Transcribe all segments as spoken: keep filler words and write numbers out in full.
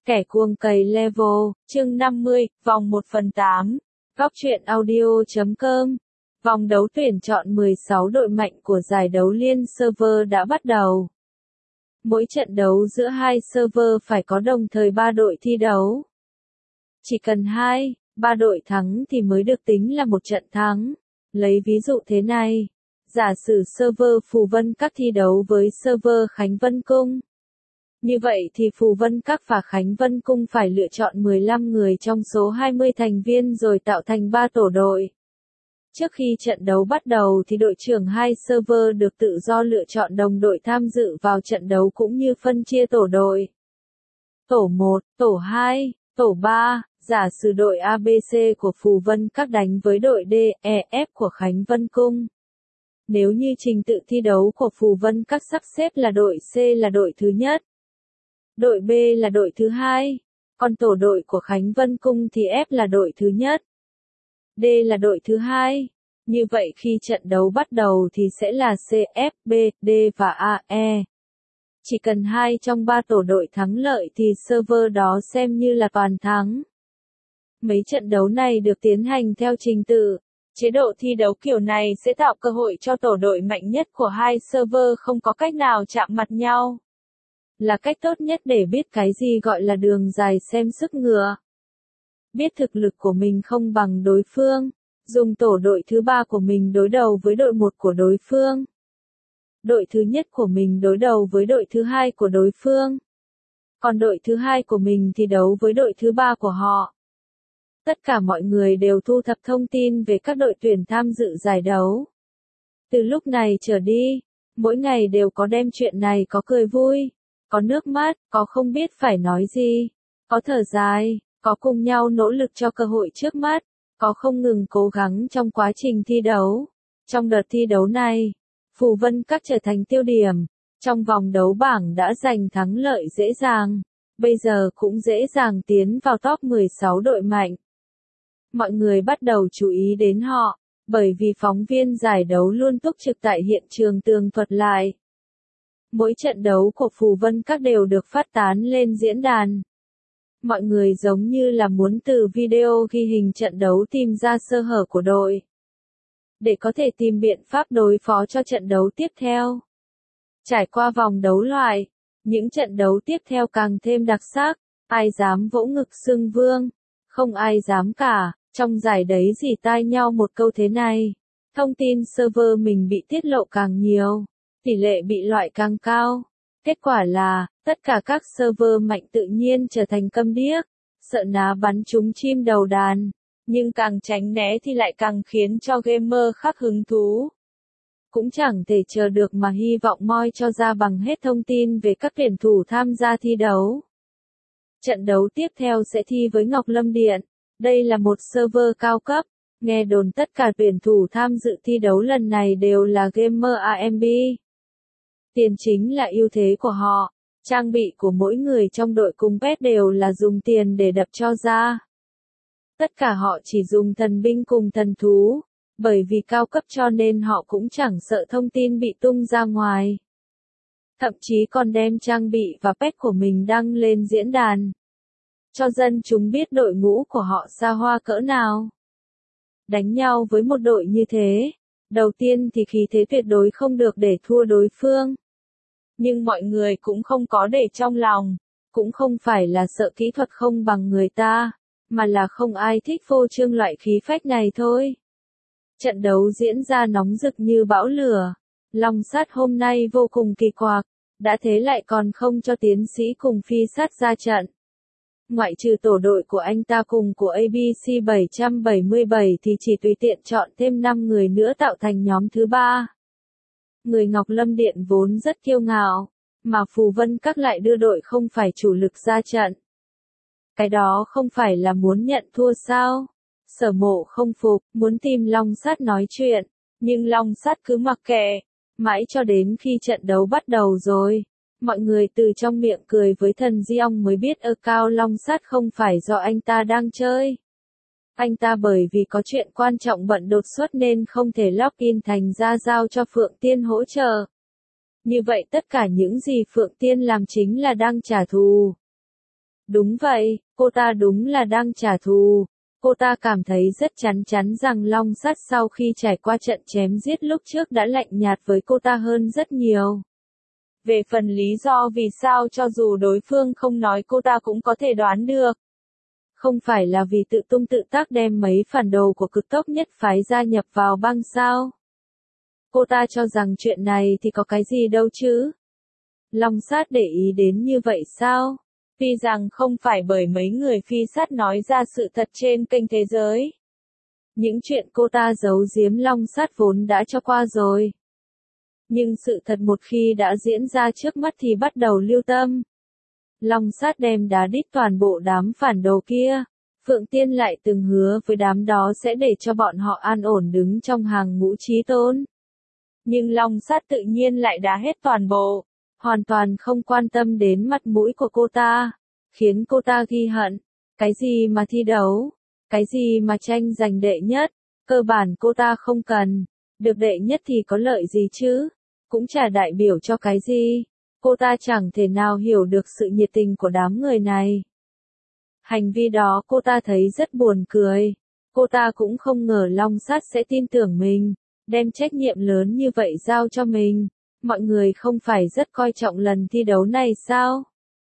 Kẻ cuồng cày level, chương năm mươi, vòng một phần tám. Góc truyện audio chấm com. Vòng đấu tuyển chọn mười sáu đội mạnh của giải đấu liên server đã bắt đầu. Mỗi trận đấu giữa hai server phải có đồng thời ba đội thi đấu. Chỉ cần hai, ba đội thắng thì mới được tính là một trận thắng. Lấy ví dụ thế này, giả sử server Phù Vân Các thi đấu với server Khánh Vân Cung. Như vậy thì Phù Vân Các và Khánh Vân Cung phải lựa chọn mười lăm người trong số hai mươi thành viên rồi tạo thành ba tổ đội. Trước khi trận đấu bắt đầu thì đội trưởng hai server được tự do lựa chọn đồng đội tham dự vào trận đấu cũng như phân chia tổ đội. Tổ một, tổ hai, tổ ba, giả sử đội a bê xê của Phù Vân Các đánh với đội D, E, F của Khánh Vân Cung. Nếu như trình tự thi đấu của Phù Vân Các sắp xếp là đội C là đội thứ nhất, đội B là đội thứ hai, còn tổ đội của Khánh Vân Cung thì F là đội thứ nhất, D là đội thứ hai. Như vậy khi trận đấu bắt đầu thì sẽ là C, F, B, D và A, E. Chỉ cần hai trong ba tổ đội thắng lợi thì server đó xem như là toàn thắng. Mấy trận đấu này được tiến hành theo trình tự. Chế độ thi đấu kiểu này sẽ tạo cơ hội cho tổ đội mạnh nhất của hai server không có cách nào chạm mặt nhau. Là cách tốt nhất để biết cái gì gọi là đường dài xem sức ngựa. Biết thực lực của mình không bằng đối phương, dùng tổ đội thứ ba của mình đối đầu với đội một của đối phương. Đội thứ nhất của mình đối đầu với đội thứ hai của đối phương. Còn đội thứ hai của mình thì đấu với đội thứ ba của họ. Tất cả mọi người đều thu thập thông tin về các đội tuyển tham dự giải đấu. Từ lúc này trở đi, mỗi ngày đều có đem chuyện này có cười vui, có nước mắt, có không biết phải nói gì, có thở dài, có cùng nhau nỗ lực cho cơ hội trước mắt, có không ngừng cố gắng trong quá trình thi đấu. Trong đợt thi đấu này, Phù Vân Các trở thành tiêu điểm, trong vòng đấu bảng đã giành thắng lợi dễ dàng, bây giờ cũng dễ dàng tiến vào top mười sáu đội mạnh. Mọi người bắt đầu chú ý đến họ, bởi vì phóng viên giải đấu luôn túc trực tại hiện trường tường thuật lại. Mỗi trận đấu của Phù Vân Các đều được phát tán lên diễn đàn. Mọi người giống như là muốn từ video ghi hình trận đấu tìm ra sơ hở của đội, để có thể tìm biện pháp đối phó cho trận đấu tiếp theo. Trải qua vòng đấu loại, những trận đấu tiếp theo càng thêm đặc sắc, ai dám vỗ ngực xưng vương, không ai dám cả. Trong giải đấy rỉ tai nhau một câu thế này, thông tin server mình bị tiết lộ càng nhiều, tỷ lệ bị loại càng cao. Kết quả là, tất cả các server mạnh tự nhiên trở thành câm điếc, sợ ná bắn trúng chim đầu đàn, nhưng càng tránh né thì lại càng khiến cho gamer khác hứng thú. Cũng chẳng thể chờ được mà hy vọng moi cho ra bằng hết thông tin về các tuyển thủ tham gia thi đấu. Trận đấu tiếp theo sẽ thi với Ngọc Lâm Điện. Đây là một server cao cấp, nghe đồn tất cả tuyển thủ tham dự thi đấu lần này đều là gamer a em bê. Tiền chính là ưu thế của họ, trang bị của mỗi người trong đội cùng pet đều là dùng tiền để đập cho ra. Tất cả họ chỉ dùng thần binh cùng thần thú, bởi vì cao cấp cho nên họ cũng chẳng sợ thông tin bị tung ra ngoài. Thậm chí còn đem trang bị và pet của mình đăng lên diễn đàn, cho dân chúng biết đội ngũ của họ xa hoa cỡ nào. Đánh nhau với một đội như thế, đầu tiên thì khí thế tuyệt đối không được để thua đối phương. Nhưng mọi người cũng không có để trong lòng, cũng không phải là sợ kỹ thuật không bằng người ta, mà là không ai thích phô trương loại khí phách này thôi. Trận đấu diễn ra nóng rực như bão lửa, Long Sát hôm nay vô cùng kỳ quặc, đã thế lại còn không cho tiến sĩ cùng phi sát ra trận. Ngoại trừ tổ đội của anh ta cùng của a bê xê bảy bảy bảy thì chỉ tùy tiện chọn thêm năm người nữa tạo thành nhóm thứ ba. Người Ngọc Lâm Điện vốn rất kiêu ngạo, mà Phù Vân Các lại đưa đội không phải chủ lực ra trận. Cái đó không phải là muốn nhận thua sao? Sở Mộ không phục, muốn tìm Long Sát nói chuyện, nhưng Long Sát cứ mặc kệ, mãi cho đến khi trận đấu bắt đầu rồi. Mọi người từ trong miệng cười với thần Di Ong mới biết ơ Cao Long Sát không phải do anh ta đang chơi. Anh ta bởi vì có chuyện quan trọng bận đột xuất nên không thể login thành ra giao cho Phượng Tiên hỗ trợ. Như vậy tất cả những gì Phượng Tiên làm chính là đang trả thù. Đúng vậy, cô ta đúng là đang trả thù. Cô ta cảm thấy rất chắn chắn rằng Long Sắt sau khi trải qua trận chém giết lúc trước đã lạnh nhạt với cô ta hơn rất nhiều. Về phần lý do vì sao cho dù đối phương không nói cô ta cũng có thể đoán được. Không phải là vì tự tung tự tác đem mấy phản đồ của cực tốc nhất phái gia nhập vào băng sao? Cô ta cho rằng chuyện này thì có cái gì đâu chứ? Long Sát để ý đến như vậy sao? Tuy rằng không phải bởi mấy người phi sát nói ra sự thật trên kênh thế giới. Những chuyện cô ta giấu giếm Long Sát vốn đã cho qua rồi. Nhưng sự thật một khi đã diễn ra trước mắt thì bắt đầu lưu tâm. Long Sát đem đá đít toàn bộ đám phản đồ kia. Phượng Tiên lại từng hứa với đám đó sẽ để cho bọn họ an ổn đứng trong hàng ngũ chí tôn. Nhưng Long Sát tự nhiên lại đá hết toàn bộ. Hoàn toàn không quan tâm đến mặt mũi của cô ta, khiến cô ta ghi hận. Cái gì mà thi đấu, cái gì mà tranh giành đệ nhất, cơ bản cô ta không cần. Được đệ nhất thì có lợi gì chứ, cũng chả đại biểu cho cái gì. Cô ta chẳng thể nào hiểu được sự nhiệt tình của đám người này. Hành vi đó cô ta thấy rất buồn cười. Cô ta cũng không ngờ Long Sát sẽ tin tưởng mình, đem trách nhiệm lớn như vậy giao cho mình. Mọi người không phải rất coi trọng lần thi đấu này sao?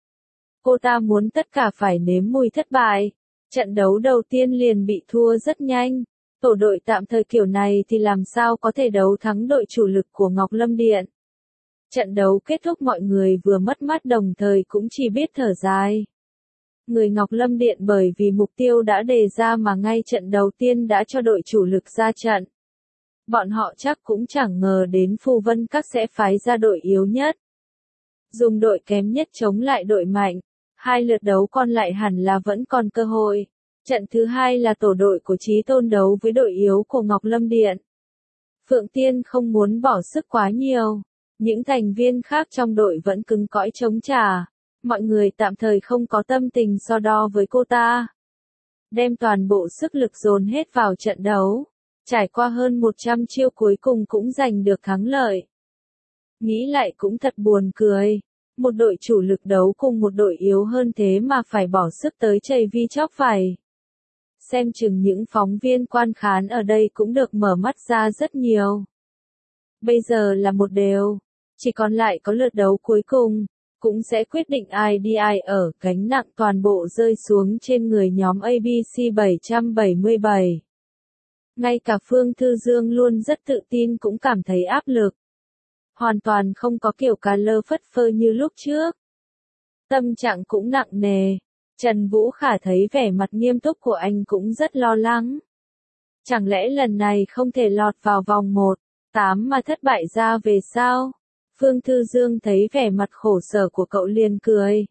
Cô ta muốn tất cả phải nếm mùi thất bại. Trận đấu đầu tiên liền bị thua rất nhanh. Tổ đội tạm thời kiểu này thì làm sao có thể đấu thắng đội chủ lực của Ngọc Lâm Điện. Trận đấu kết thúc mọi người vừa mất mát đồng thời cũng chỉ biết thở dài. Người Ngọc Lâm Điện bởi vì mục tiêu đã đề ra mà ngay trận đầu tiên đã cho đội chủ lực ra trận. Bọn họ chắc cũng chẳng ngờ đến Phù Vân Các sẽ phái ra đội yếu nhất. Dùng đội kém nhất chống lại đội mạnh. Hai lượt đấu còn lại hẳn là vẫn còn cơ hội. Trận thứ hai là tổ đội của Chí Tôn đấu với đội yếu của Ngọc Lâm Điện. Phượng Tiên không muốn bỏ sức quá nhiều. Những thành viên khác trong đội vẫn cứng cõi chống trả. Mọi người tạm thời không có tâm tình so đo với cô ta. Đem toàn bộ sức lực dồn hết vào trận đấu. Trải qua hơn một trăm chiêu cuối cùng cũng giành được thắng lợi. Nghĩ lại cũng thật buồn cười. Một đội chủ lực đấu cùng một đội yếu hơn thế mà phải bỏ sức tới chầy vi chóc phải. Xem chừng những phóng viên quan khán ở đây cũng được mở mắt ra rất nhiều. Bây giờ là một đều. Chỉ còn lại có lượt đấu cuối cùng. Cũng sẽ quyết định ai đi ai ở, gánh nặng toàn bộ rơi xuống trên người nhóm a bê xê bảy bảy bảy. Ngay cả Phương Thư Dương luôn rất tự tin cũng cảm thấy áp lực. Hoàn toàn không có kiểu cà lơ phất phơ như lúc trước. Tâm trạng cũng nặng nề. Trần Vũ Khả thấy vẻ mặt nghiêm túc của anh cũng rất lo lắng. Chẳng lẽ lần này không thể lọt vào vòng một tám mà thất bại ra về sao? Phương Thư Dương thấy vẻ mặt khổ sở của cậu liền cười.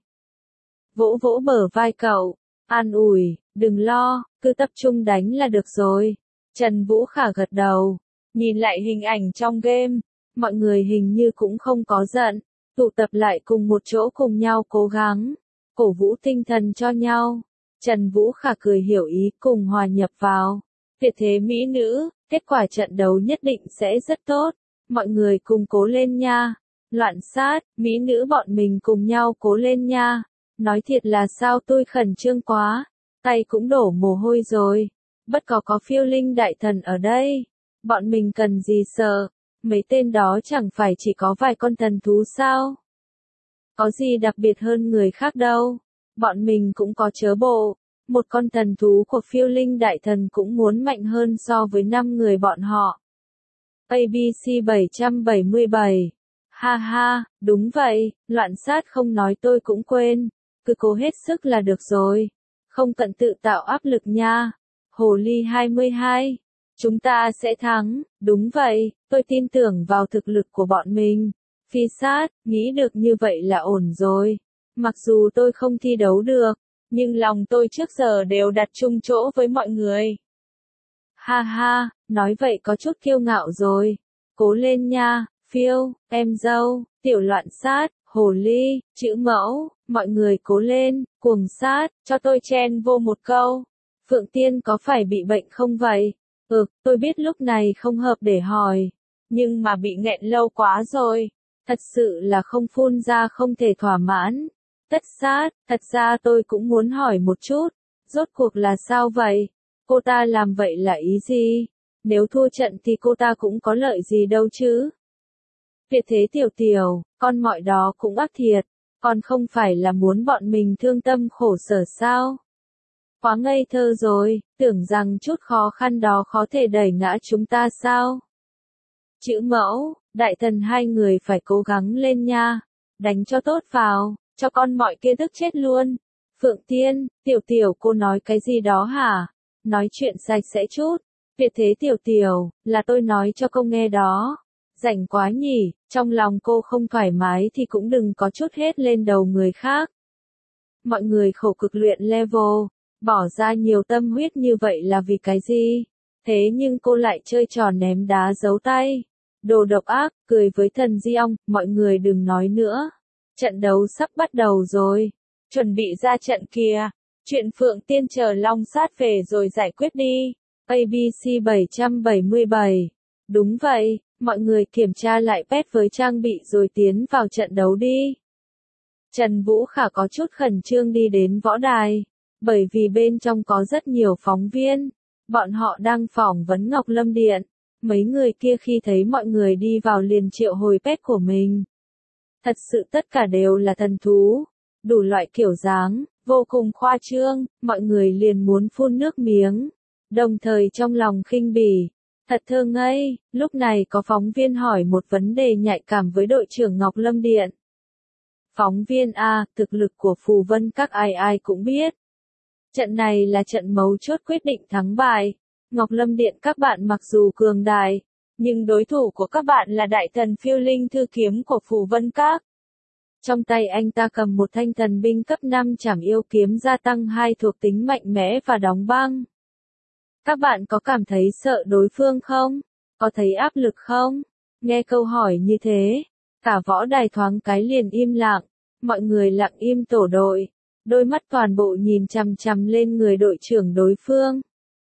Vỗ vỗ bờ vai cậu, an ủi, đừng lo, cứ tập trung đánh là được rồi. Trần Vũ Khả gật đầu, nhìn lại hình ảnh trong game, mọi người hình như cũng không có giận, tụ tập lại cùng một chỗ cùng nhau cố gắng, cổ vũ tinh thần cho nhau. Trần Vũ Khả cười hiểu ý cùng hòa nhập vào. Tuyệt thế mỹ nữ, kết quả trận đấu nhất định sẽ rất tốt, mọi người cùng cố lên nha. Loạn sát, mỹ nữ bọn mình cùng nhau cố lên nha. Nói thiệt là sao tôi khẩn trương quá, tay cũng đổ mồ hôi rồi. Bất có có phiêu linh đại thần ở đây. Bọn mình cần gì sợ, mấy tên đó chẳng phải chỉ có vài con thần thú sao? Có gì đặc biệt hơn người khác đâu. Bọn mình cũng có chớ bộ. Một con thần thú của phiêu linh đại thần cũng muốn mạnh hơn so với năm người bọn họ. a bê xê bảy bảy bảy. Ha ha, đúng vậy, loạn sát không nói tôi cũng quên. Cứ cố hết sức là được rồi. Không cần tự tạo áp lực nha. Hồ ly hai mươi hai. Chúng ta sẽ thắng, đúng vậy, tôi tin tưởng vào thực lực của bọn mình. Phi sát, nghĩ được như vậy là ổn rồi. Mặc dù tôi không thi đấu được, nhưng lòng tôi trước giờ đều đặt chung chỗ với mọi người. Ha ha, nói vậy có chút kiêu ngạo rồi. Cố lên nha, phiêu, em dâu, tiểu loạn sát, hồ ly, chữ mẫu, mọi người cố lên, cuồng sát, cho tôi chen vô một câu. Phượng Tiên có phải bị bệnh không vậy? Ừ, tôi biết lúc này không hợp để hỏi. Nhưng mà bị nghẹn lâu quá rồi. Thật sự là không phun ra không thể thỏa mãn. Tất sát, thật ra tôi cũng muốn hỏi một chút, rốt cuộc là sao vậy? Cô ta làm vậy là ý gì? Nếu thua trận thì cô ta cũng có lợi gì đâu chứ? Tuyệt thế tiểu tiểu, con mọi đó cũng ác thiệt, còn không phải là muốn bọn mình thương tâm khổ sở sao? Quá ngây thơ rồi, tưởng rằng chút khó khăn đó có thể đẩy ngã chúng ta sao? Chữ mẫu, đại thần hai người phải cố gắng lên nha, đánh cho tốt vào, cho con mọi kia tức chết luôn. Phượng Tiên, tiểu tiểu cô nói cái gì đó hả? Nói chuyện sạch sẽ chút. Tuyệt thế tiểu tiểu, là tôi nói cho cô nghe đó. Rảnh quá nhỉ, trong lòng cô không thoải mái thì cũng đừng có chút hết lên đầu người khác. Mọi người khổ cực luyện level, bỏ ra nhiều tâm huyết như vậy là vì cái gì? Thế nhưng cô lại chơi trò ném đá giấu tay. Đồ độc ác, cười với thần Di Ong, mọi người đừng nói nữa. Trận đấu sắp bắt đầu rồi. Chuẩn bị ra trận kìa. Chuyện Phượng Tiên chờ Long Sát về rồi giải quyết đi. a bê xê bảy bảy bảy. Đúng vậy, mọi người kiểm tra lại pet với trang bị rồi tiến vào trận đấu đi. Trần Vũ Khả có chút khẩn trương đi đến võ đài, bởi vì bên trong có rất nhiều phóng viên. Bọn họ đang phỏng vấn Ngọc Lâm Điện. Mấy người kia khi thấy mọi người đi vào liền triệu hồi pet của mình. Thật sự tất cả đều là thần thú, đủ loại kiểu dáng, vô cùng khoa trương, mọi người liền muốn phun nước miếng, đồng thời trong lòng khinh bỉ. Thật thơ ngây, lúc này có phóng viên hỏi một vấn đề nhạy cảm với đội trưởng Ngọc Lâm Điện. Phóng viên A, thực lực của Phù Vân các ai ai cũng biết. Trận này là trận mấu chốt quyết định thắng bại. Ngọc Lâm Điện các bạn mặc dù cường đại, nhưng đối thủ của các bạn là đại thần phiêu linh thư kiếm của Phù Vân Các. Trong tay anh ta cầm một thanh thần binh cấp năm trảm yêu kiếm gia tăng hai thuộc tính mạnh mẽ và đóng băng. Các bạn có cảm thấy sợ đối phương không? Có thấy áp lực không? Nghe câu hỏi như thế, cả võ đài thoáng cái liền im lặng, mọi người lặng im tổ đội, đôi mắt toàn bộ nhìn chằm chằm lên người đội trưởng đối phương.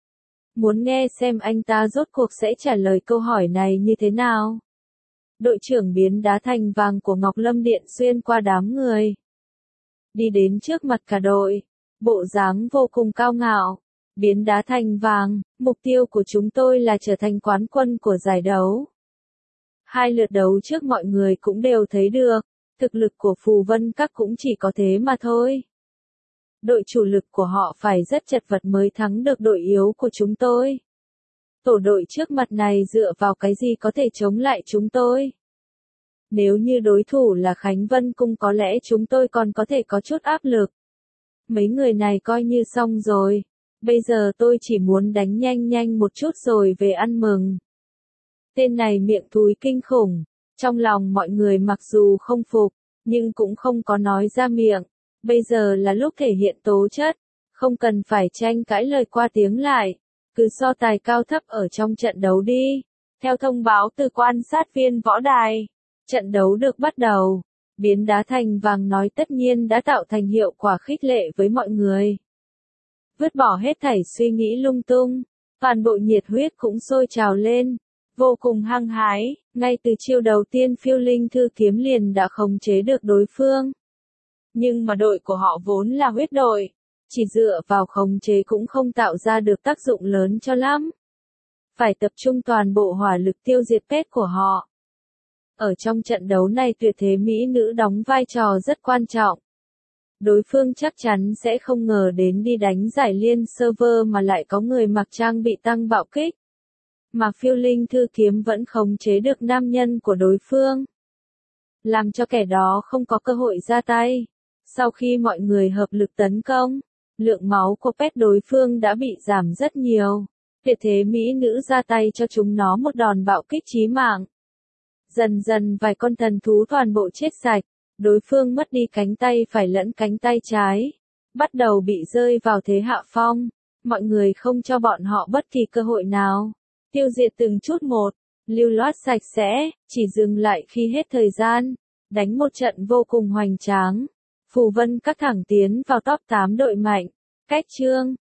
Muốn nghe xem anh ta rốt cuộc sẽ trả lời câu hỏi này như thế nào. Đội trưởng biến đá thành vàng của Ngọc Lâm Điện xuyên qua đám người. Đi đến trước mặt cả đội, bộ dáng vô cùng cao ngạo. Biến đá thành vàng, mục tiêu của chúng tôi là trở thành quán quân của giải đấu. Hai lượt đấu trước mọi người cũng đều thấy được, thực lực của Phù Vân Các cũng chỉ có thế mà thôi. Đội chủ lực của họ phải rất chật vật mới thắng được đội yếu của chúng tôi. Tổ đội trước mặt này dựa vào cái gì có thể chống lại chúng tôi? Nếu như đối thủ là Khánh Vân Cung có lẽ chúng tôi còn có thể có chút áp lực. Mấy người này coi như xong rồi. Bây giờ tôi chỉ muốn đánh nhanh nhanh một chút rồi về ăn mừng. Tên này miệng thúi kinh khủng. Trong lòng mọi người mặc dù không phục, nhưng cũng không có nói ra miệng. Bây giờ là lúc thể hiện tố chất. Không cần phải tranh cãi lời qua tiếng lại. Cứ so tài cao thấp ở trong trận đấu đi. Theo thông báo từ quan sát viên võ đài, trận đấu được bắt đầu. Biến đá thành vàng nói tất nhiên đã tạo thành hiệu quả khích lệ với mọi người. Vứt bỏ hết thảy suy nghĩ lung tung, toàn bộ nhiệt huyết cũng sôi trào lên, vô cùng hăng hái, ngay từ chiêu đầu tiên phiêu linh thư kiếm liền đã khống chế được đối phương. Nhưng mà đội của họ vốn là huyết đội, chỉ dựa vào khống chế cũng không tạo ra được tác dụng lớn cho lắm. Phải tập trung toàn bộ hỏa lực tiêu diệt pet của họ. Ở trong trận đấu này tuyệt thế mỹ nữ đóng vai trò rất quan trọng. Đối phương chắc chắn sẽ không ngờ đến đi đánh giải liên server mà lại có người mặc trang bị tăng bạo kích. Mà phiêu linh thư kiếm vẫn khống chế được nam nhân của đối phương. Làm cho kẻ đó không có cơ hội ra tay. Sau khi mọi người hợp lực tấn công, lượng máu của pet đối phương đã bị giảm rất nhiều. Tuyệt thế mỹ nữ ra tay cho chúng nó một đòn bạo kích chí mạng. Dần dần vài con thần thú toàn bộ chết sạch. Đối phương mất đi cánh tay phải lẫn cánh tay trái, bắt đầu bị rơi vào thế hạ phong, mọi người không cho bọn họ bất kỳ cơ hội nào, tiêu diệt từng chút một, lưu loát sạch sẽ, chỉ dừng lại khi hết thời gian, đánh một trận vô cùng hoành tráng. Phù Vân Các thẳng tiến vào top tám đội mạnh, cách chương.